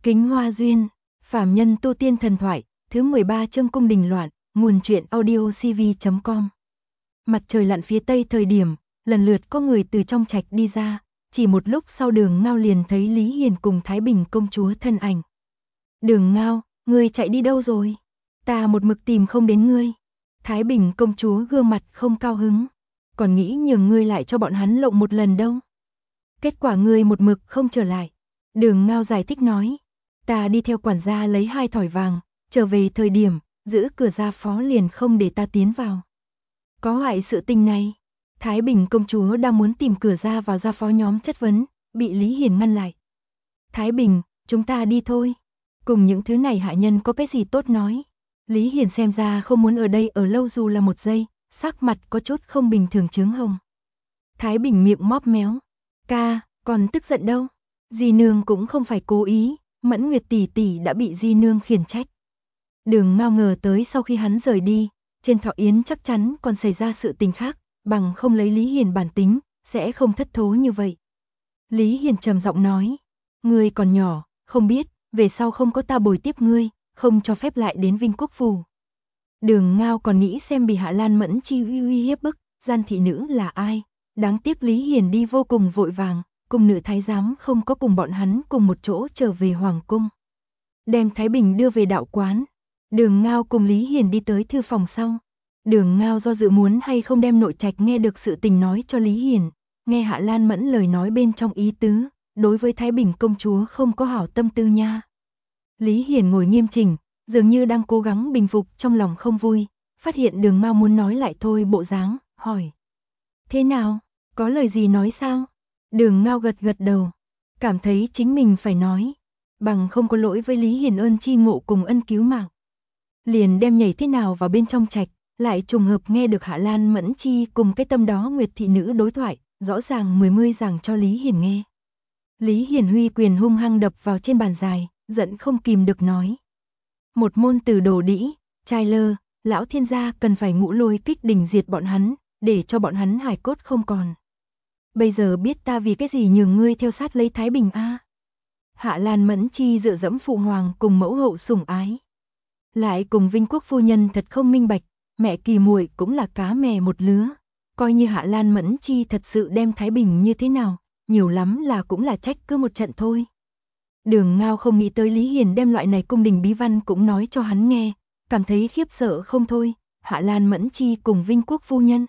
Kính Hoa Duyên, Phàm Nhân Tu Tiên Thần Thoại, thứ 13 chương Cung Đình Loạn, nguồn truyện audio cv.com. Mặt trời lặn phía tây thời điểm, lần lượt có người từ trong trạch đi ra, chỉ một lúc sau Đường Ngao liền thấy Lý Hiền cùng Thái Bình công chúa thân ảnh. Đường Ngao, ngươi chạy đi đâu rồi? Ta một mực tìm không đến ngươi. Thái Bình công chúa gương mặt không cao hứng, còn nghĩ nhường ngươi lại cho bọn hắn lộng một lần đâu. Kết quả ngươi một mực không trở lại. Đường Ngao giải thích nói, ta đi theo quản gia lấy 2 thỏi vàng, trở về thời điểm, giữ cửa gia phó liền không để ta tiến vào. Có hại sự tình này. Thái Bình công chúa đang muốn tìm cửa ra vào gia phó nhóm chất vấn, bị Lý Hiền ngăn lại. Thái Bình, chúng ta đi thôi. Cùng những thứ này hạ nhân có cái gì tốt nói. Lý Hiền xem ra không muốn ở đây ở lâu dù là một giây, sắc mặt có chút không bình thường chướng hồng. Thái Bình miệng móp méo. Ca, còn tức giận đâu. Di nương cũng không phải cố ý, Mẫn Nguyệt tỷ tỷ đã bị Di nương khiển trách. Đường Ngao ngờ tới sau khi hắn rời đi, trên Thọ Yến chắc chắn còn xảy ra sự tình khác, bằng không lấy Lý Hiền bản tính, sẽ không thất thố như vậy. Lý Hiền trầm giọng nói, ngươi còn nhỏ, không biết, về sau không có ta bồi tiếp ngươi, không cho phép lại đến Vinh Quốc Phủ. Đường Ngao còn nghĩ xem bị Hạ Lan Mẫn Chi uy hiếp bức, gian thị nữ là ai, đáng tiếc Lý Hiền đi vô cùng vội vàng, cùng nữ thái giám không có cùng bọn hắn cùng một chỗ trở về Hoàng Cung. Đem Thái Bình đưa về đạo quán, Đường Ngao cùng Lý Hiền đi tới thư phòng sau. Đường Ngao do dự muốn hay không đem nội trạch nghe được sự tình nói cho Lý Hiền, nghe Hạ Lan Mẫn lời nói bên trong ý tứ, đối với Thái Bình công chúa không có hảo tâm tư nha. Lý Hiền ngồi nghiêm chỉnh, dường như đang cố gắng bình phục trong lòng không vui, phát hiện Đường Ngao muốn nói lại thôi bộ dáng, hỏi. Thế nào, có lời gì nói sao? Đường Ngao gật gật đầu, cảm thấy chính mình phải nói, bằng không có lỗi với Lý Hiền ơn chi ngộ cùng ân cứu mạng. Liền đem nhảy thế nào vào bên trong trạch, lại trùng hợp nghe được Hạ Lan Mẫn Chi cùng cái tâm đó Nguyệt thị nữ đối thoại, rõ ràng mươi giảng cho Lý Hiền nghe. Lý Hiền huy quyền hung hăng đập vào trên bàn dài, giận không kìm được nói. Một môn từ đồ đĩ, trai lơ, lão thiên gia cần phải ngũ lôi kích đình diệt bọn hắn, để cho bọn hắn hài cốt không còn. Bây giờ biết ta vì cái gì nhường ngươi theo sát lấy Thái Bình a? Hạ Lan Mẫn Chi dựa dẫm phụ hoàng cùng mẫu hậu sủng ái. Lại cùng Vinh Quốc phu nhân thật không minh bạch, mẹ Kỳ muội cũng là cá mè một lứa. Coi như Hạ Lan Mẫn Chi thật sự đem Thái Bình như thế nào, nhiều lắm là cũng là trách cứ một trận thôi. Đường Ngao không nghĩ tới Lý Hiền đem loại này cung đình bí văn cũng nói cho hắn nghe, cảm thấy khiếp sợ không thôi. Hạ Lan Mẫn Chi cùng Vinh Quốc phu nhân,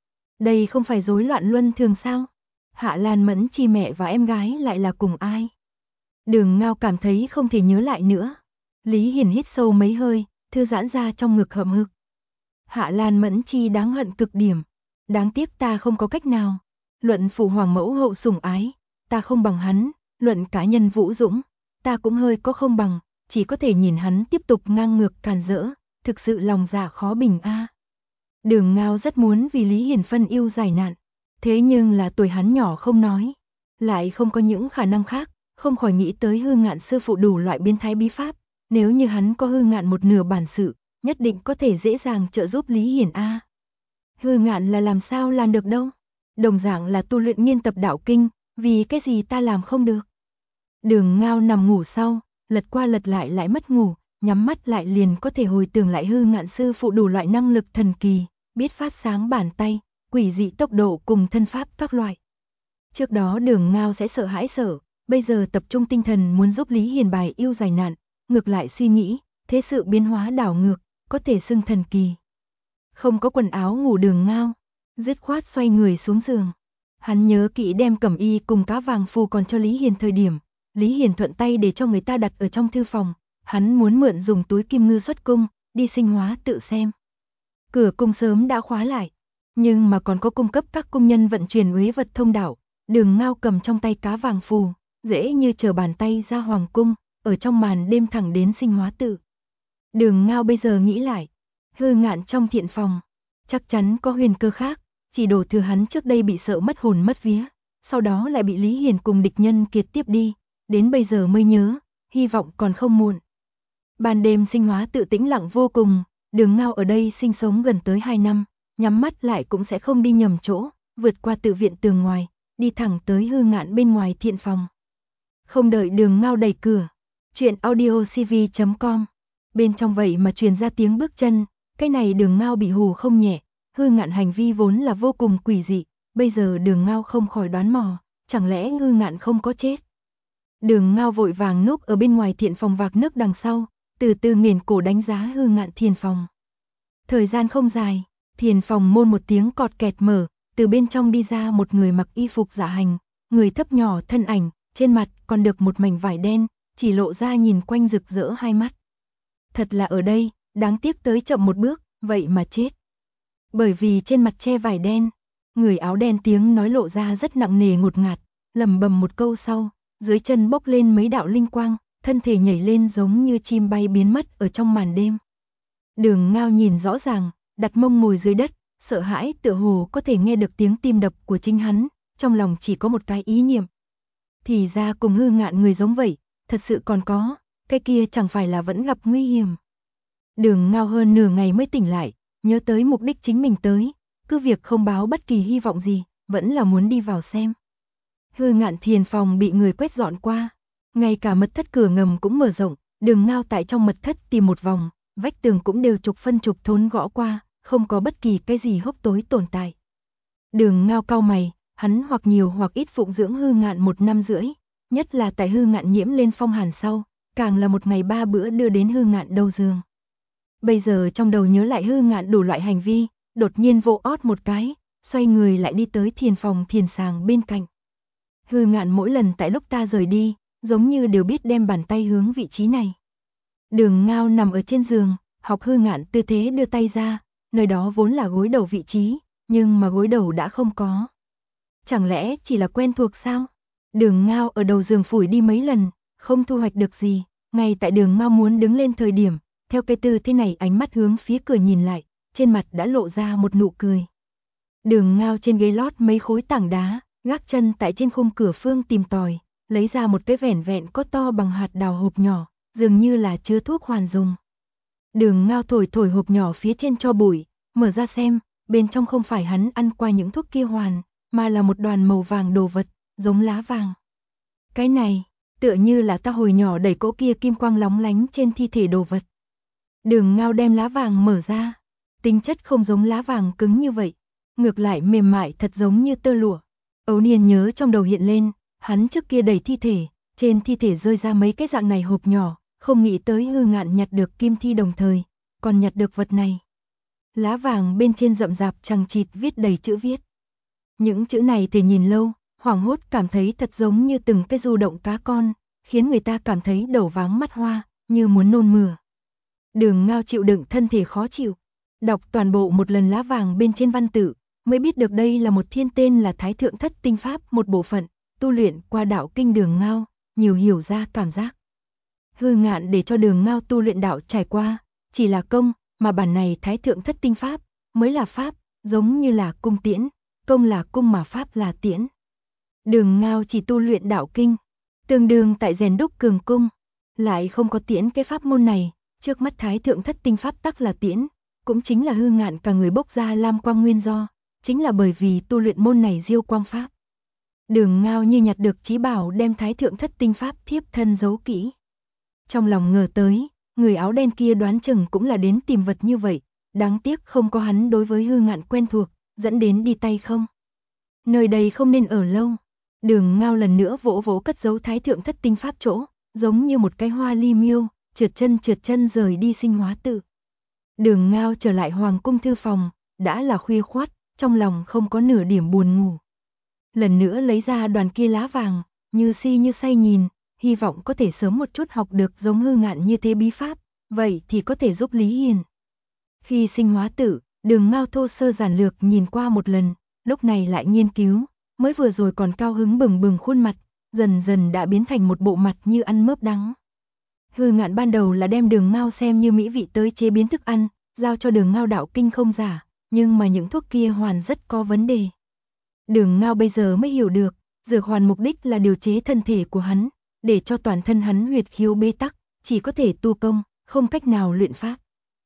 đây không phải rối loạn luân thường sao? Hạ Lan Mẫn Chi mẹ và em gái lại là cùng ai? Đường Ngao cảm thấy không thể nhớ lại nữa. Lý Hiền hít sâu mấy hơi, thư giãn ra trong ngực hậm hực. Hạ Lan Mẫn Chi đáng hận cực điểm, đáng tiếc ta không có cách nào. Luận phụ hoàng mẫu hậu sủng ái, ta không bằng hắn, luận cá nhân vũ dũng, ta cũng hơi có không bằng, chỉ có thể nhìn hắn tiếp tục ngang ngược càn rỡ, thực sự lòng dạ khó bình a. Đường Ngao rất muốn vì Lý Hiền phân ưu giải nạn, thế nhưng là tuổi hắn nhỏ không nói, lại không có những khả năng khác, không khỏi nghĩ tới Hư Ngạn sư phụ đủ loại biến thái bí pháp, nếu như hắn có Hư Ngạn một nửa bản sự, nhất định có thể dễ dàng trợ giúp Lý Hiền a. Hư Ngạn là làm sao làm được đâu? Đồng dạng là tu luyện nghiên tập đạo kinh, vì cái gì ta làm không được? Đường Ngao nằm ngủ sau, lật qua lật lại mất ngủ, nhắm mắt lại liền có thể hồi tưởng lại Hư Ngạn sư phụ đủ loại năng lực thần kỳ, biết phát sáng bàn tay, quỷ dị tốc độ cùng thân pháp các loại. Trước đó Đường Ngao sẽ sợ hãi sợ, bây giờ tập trung tinh thần muốn giúp Lý Hiền bài yêu giải nạn, ngược lại suy nghĩ, thế sự biến hóa đảo ngược, có thể xưng thần kỳ. Không có quần áo ngủ Đường Ngao, dứt khoát xoay người xuống giường. Hắn nhớ kỹ đem cẩm y cùng cá vàng phù còn cho Lý Hiền thời điểm, Lý Hiền thuận tay để cho người ta đặt ở trong thư phòng, hắn muốn mượn dùng túi kim ngư xuất cung, đi sinh hóa tự xem. Cửa cung sớm đã khóa lại, nhưng mà còn có cung cấp các cung nhân vận chuyển uế vật thông đạo. Đường Ngao cầm trong tay cá vàng phù, dễ như trở bàn tay ra hoàng cung, ở trong màn đêm thẳng đến sinh hóa tự. Đường Ngao bây giờ nghĩ lại, Hư Ngạn trong thiện phòng, chắc chắn có huyền cơ khác, chỉ đổ thừa hắn trước đây bị sợ mất hồn mất vía, sau đó lại bị Lý Hiền cùng địch nhân kiệt tiếp đi, đến bây giờ mới nhớ, hy vọng còn không muộn. Ban đêm sinh hóa tự tĩnh lặng vô cùng, Đường Ngao ở đây sinh sống gần tới 2 năm, nhắm mắt lại cũng sẽ không đi nhầm chỗ, vượt qua tự viện tường ngoài, đi thẳng tới Hư Ngạn bên ngoài thiện phòng. Không đợi Đường Ngao đẩy cửa, Chuyện audio cv.com. Bên trong vậy mà truyền ra tiếng bước chân, cái này Đường Ngao bị hù không nhẹ, Hư Ngạn hành vi vốn là vô cùng quỷ dị, bây giờ Đường Ngao không khỏi đoán mò, chẳng lẽ Hư Ngạn không có chết. Đường Ngao vội vàng núp ở bên ngoài thiện phòng vạc nước đằng sau, từ từ nghiền cổ đánh giá Hư Ngạn thiền phòng. Thời gian không dài, thiền phòng môn một tiếng cọt kẹt mở, từ bên trong đi ra một người mặc y phục dạ hành, người thấp nhỏ thân ảnh, trên mặt còn được một mảnh vải đen, chỉ lộ ra nhìn quanh rực rỡ hai mắt. Thật là ở đây, đáng tiếc tới chậm một bước, vậy mà chết. Bởi vì trên mặt che vải đen, người áo đen tiếng nói lộ ra rất nặng nề ngột ngạt, lẩm bẩm một câu sau, dưới chân bốc lên mấy đạo linh quang, thân thể nhảy lên giống như chim bay biến mất ở trong màn đêm. Đường Ngao nhìn rõ ràng, đặt mông ngồi dưới đất, sợ hãi tựa hồ có thể nghe được tiếng tim đập của chính hắn, trong lòng chỉ có một cái ý niệm. Thì ra cùng Hư Ngạn người giống vậy, thật sự còn có, cái kia chẳng phải là vẫn gặp nguy hiểm. Đường Ngao hơn nửa ngày mới tỉnh lại, nhớ tới mục đích chính mình tới, cứ việc không báo bất kỳ hy vọng gì, vẫn là muốn đi vào xem. Hư Ngạn thiền phòng bị người quét dọn qua, ngay cả mật thất cửa ngầm cũng mở rộng, Đường Ngao tại trong mật thất tìm một vòng, vách tường cũng đều trục phân trục thốn gõ qua, không có bất kỳ cái gì hốc tối tồn tại. Đường Ngao cau mày, hắn hoặc nhiều hoặc ít phụng dưỡng Hư Ngạn 1 năm rưỡi, nhất là tại Hư Ngạn nhiễm lên phong hàn sau, càng là một ngày 3 bữa đưa đến Hư Ngạn đầu giường. Bây giờ trong đầu nhớ lại Hư Ngạn đủ loại hành vi, đột nhiên vỗ ót một cái, xoay người lại đi tới thiền phòng thiền sàng bên cạnh. Hư Ngạn mỗi lần tại lúc ta rời đi, giống như đều biết đem bàn tay hướng vị trí này. Đường Ngao nằm ở trên giường, học Hư Ngạn tư thế đưa tay ra, nơi đó vốn là gối đầu vị trí, nhưng mà gối đầu đã không có. Chẳng lẽ chỉ là quen thuộc sao? Đường Ngao ở đầu giường phủi đi mấy lần, không thu hoạch được gì, ngay tại Đường Ngao muốn đứng lên thời điểm, theo cái tư thế này ánh mắt hướng phía cửa nhìn lại, trên mặt đã lộ ra một nụ cười. Đường Ngao trên ghế lót mấy khối tảng đá, gác chân tại trên khung cửa phương tìm tòi, lấy ra một cái vẻn vẹn có to bằng hạt đào hộp nhỏ, dường như là chứa thuốc hoàn dùng. Đường Ngao thổi thổi hộp nhỏ phía trên cho bụi, mở ra xem, bên trong không phải hắn ăn qua những thuốc kia hoàn, mà là một đoàn màu vàng đồ vật, giống lá vàng. Cái này, tựa như là ta hồi nhỏ đẩy cỗ kia kim quang lóng lánh trên thi thể đồ vật. Đường Ngao đem lá vàng mở ra, tính chất không giống lá vàng cứng như vậy, ngược lại mềm mại thật giống như tơ lụa. Ấu Niên nhớ trong đầu hiện lên, hắn trước kia đẩy thi thể, trên thi thể rơi ra mấy cái dạng này hộp nhỏ, không nghĩ tới Hư Ngạn nhặt được kim thi đồng thời, còn nhặt được vật này. Lá vàng bên trên rậm rạp chằng chịt viết đầy chữ viết. Những chữ này thì nhìn lâu, hoảng hốt cảm thấy thật giống như từng cái du động cá con, khiến người ta cảm thấy đầu váng mắt hoa, như muốn nôn mửa. Đường Ngao chịu đựng thân thể khó chịu, đọc toàn bộ một lần lá vàng bên trên văn tự, mới biết được đây là một thiên tên là Thái Thượng Thất Tinh Pháp một bộ phận, tu luyện qua đạo kinh Đường Ngao, nhiều hiểu ra cảm giác. Hư Ngạn để cho Đường Ngao tu luyện đạo trải qua, chỉ là công, mà bản này Thái Thượng Thất Tinh Pháp, mới là pháp, giống như là cung tiễn, công là cung mà pháp là tiễn. Đường Ngao chỉ tu luyện đạo kinh, tương đương tại rèn đúc cường cung, lại không có tiễn cái pháp môn này, trước mắt Thái Thượng Thất Tinh Pháp tắc là tiễn, cũng chính là Hư Ngạn cả người bốc ra lam quang nguyên do, chính là bởi vì tu luyện môn này diêu quang pháp. Đường Ngao như nhặt được chí bảo đem Thái Thượng Thất Tinh Pháp thiếp thân giấu kỹ. Trong lòng ngờ tới, người áo đen kia đoán chừng cũng là đến tìm vật như vậy, đáng tiếc không có hắn đối với Hư Ngạn quen thuộc, dẫn đến đi tay không. Nơi đây không nên ở lâu. Đường Ngao lần nữa vỗ vỗ cất giấu Thái Thượng Thất Tinh Pháp chỗ, giống như một cái hoa ly miêu, trượt chân rời đi Sinh Hóa Tự. Đường Ngao trở lại Hoàng cung thư phòng, đã là khuya khoắt, trong lòng không có nửa điểm buồn ngủ. Lần nữa lấy ra đoàn kia lá vàng, như si như say nhìn, hy vọng có thể sớm một chút học được giống Hư Ngạn như thế bí pháp, vậy thì có thể giúp Lý Hiền. Khi Sinh Hóa Tự, Đường Ngao thô sơ giản lược nhìn qua một lần, lúc này lại nghiên cứu, mới vừa rồi còn cao hứng bừng bừng khuôn mặt, dần dần đã biến thành một bộ mặt như ăn mớp đắng. Hư Ngạn ban đầu là đem Đường Ngao xem như mỹ vị tới chế biến thức ăn, giao cho Đường Ngao đạo kinh không giả, nhưng mà những thuốc kia hoàn rất có vấn đề. Đường Ngao bây giờ mới hiểu được, dược hoàn mục đích là điều chế thân thể của hắn, để cho toàn thân hắn huyệt khiếu bế tắc, chỉ có thể tu công, không cách nào luyện pháp.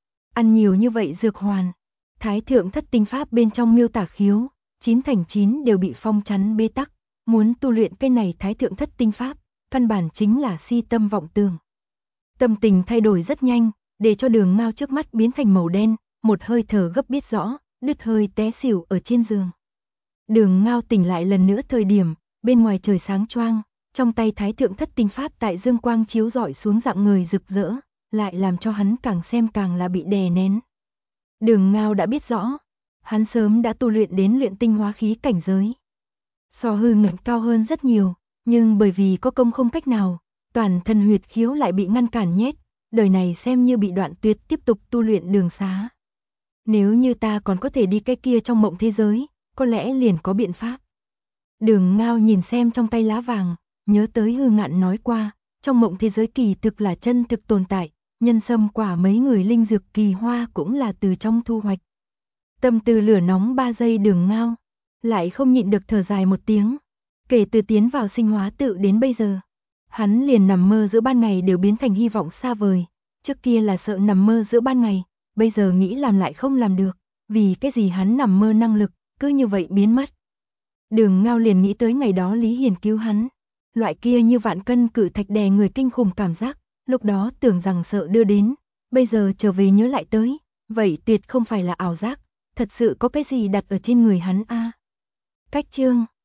Ăn nhiều như vậy dược hoàn, Thái Thượng Thất Tinh Pháp bên trong miêu tả khiếu, 9 thành 9 đều bị phong chắn bế tắc, muốn tu luyện cái này Thái Thượng Thất Tinh Pháp, căn bản chính là si tâm vọng tưởng. Tâm tình thay đổi rất nhanh, để cho Đường Ngao trước mắt biến thành màu đen, một hơi thở gấp biết rõ, đứt hơi té xỉu ở trên giường. Đường Ngao tỉnh lại lần nữa thời điểm, bên ngoài trời sáng choang, trong tay Thái Thượng Thất Tinh Pháp tại dương quang chiếu rọi xuống dạng người rực rỡ, lại làm cho hắn càng xem càng là bị đè nén. Đường Ngao đã biết rõ, hắn sớm đã tu luyện đến luyện tinh hóa khí cảnh giới. So hư ngẩng cao hơn rất nhiều, nhưng bởi vì có công không cách nào, toàn thân huyệt khiếu lại bị ngăn cản nhét, đời này xem như bị đoạn tuyệt tiếp tục tu luyện đường xá. Nếu như ta còn có thể đi cái kia trong mộng thế giới, có lẽ liền có biện pháp. Đường Ngao nhìn xem trong tay lá vàng, nhớ tới Hư Ngạn nói qua, trong mộng thế giới kỳ thực là chân thực tồn tại, nhân sâm quả mấy người linh dược kỳ hoa cũng là từ trong thu hoạch. Tâm tư lửa nóng 3 giây Đường Ngao, lại không nhịn được thở dài một tiếng. Kể từ tiến vào sinh hóa tự đến bây giờ, hắn liền nằm mơ giữa ban ngày đều biến thành hy vọng xa vời. Trước kia là sợ nằm mơ giữa ban ngày, bây giờ nghĩ làm lại không làm được, vì cái gì hắn nằm mơ năng lực, cứ như vậy biến mất. Đường Ngao liền nghĩ tới ngày đó Lý Hiền cứu hắn, loại kia như vạn cân cự thạch đè người kinh khủng cảm giác, lúc đó tưởng rằng sợ đưa đến, bây giờ trở về nhớ lại tới, vậy tuyệt không phải là ảo giác, thật sự có cái gì đặt ở trên người hắn a. Cách chương